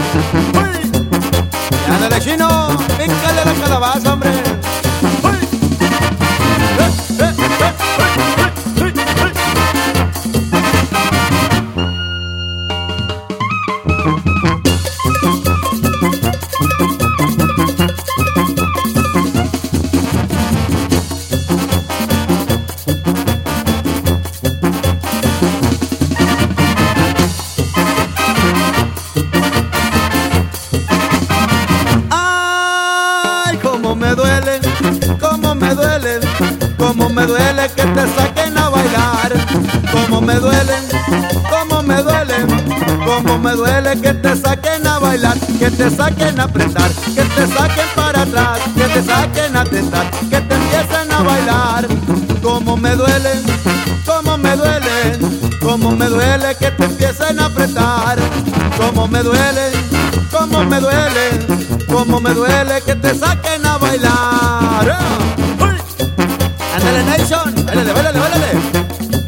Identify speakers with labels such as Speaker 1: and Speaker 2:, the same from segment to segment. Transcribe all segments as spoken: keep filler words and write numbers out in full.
Speaker 1: ¡Uy! Y ándale, chino, píncale la calabaza, hombre. ¡Uy! ¡Eh, eh, eh, eh, eh, eh, eh! Cómo me duele, cómo me duele, cómo me duele que te saquen a bailar. Cómo me duele, cómo me duele, cómo me duele que te saquen a bailar, que te saquen a apretar, que te saquen para atrás, que te saquen a tentar, que te empiecen a bailar. Cómo me duele, cómo me duele, cómo me duele que te empiecen a apretar. Cómo me duele, cómo me duele, cómo me duele que te saquen a bailar. ¡Uy! ¡Ándale, Nation! ¡Báilale, báilale, báilale!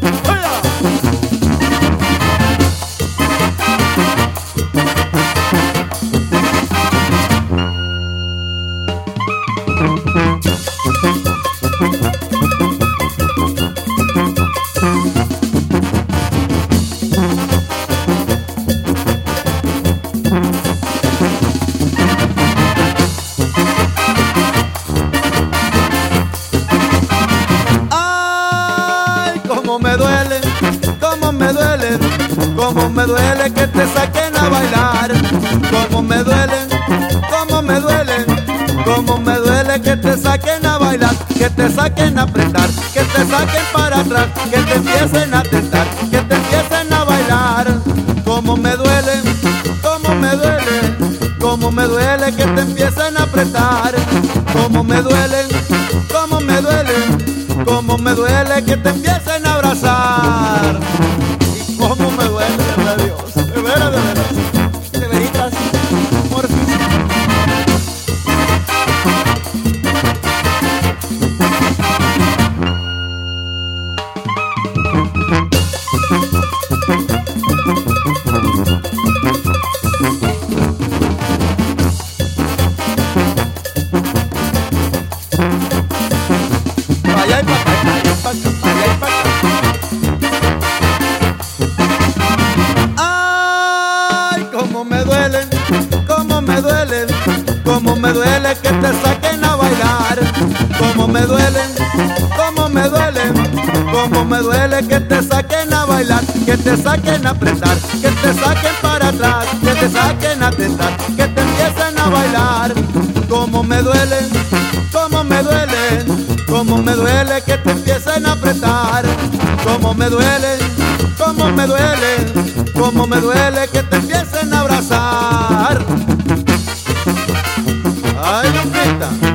Speaker 1: Cómo me duele, cómo me duele, cómo me duele que te saquen a bailar. Cómo me duele, cómo me duele, cómo me duele que te saquen a bailar, que te saquen a apretar, que te saquen para atrás, que te empiecen a tentar, que te empiecen a bailar. Cómo me duele, cómo me duele, cómo me duele que te empiecen a apretar. Cómo me duele, cómo me duele, cómo me duele que te empiecen a abrazar. Y cómo me duele, de verdad, Dios. De veras, de veras. De veritas. Porfis. Allá y pa' acá, allá y pa' acá, allá y pa' acá. Ay, cómo me duele, cómo me duele, cómo me duele que te saquen a bailar. Cómo me duele, cómo me duele, cómo me duele que te saquen a bailar, que te saquen a apretar, que te saquen para atrás, que te saquen a tentar, que te empiecen a bailar. Cómo me duele, cómo me duele, cómo me duele que te empiecen a apretar. Cómo me duele, cómo me duele, cómo me duele que te empiecen a abrazar. Ay, Lupita.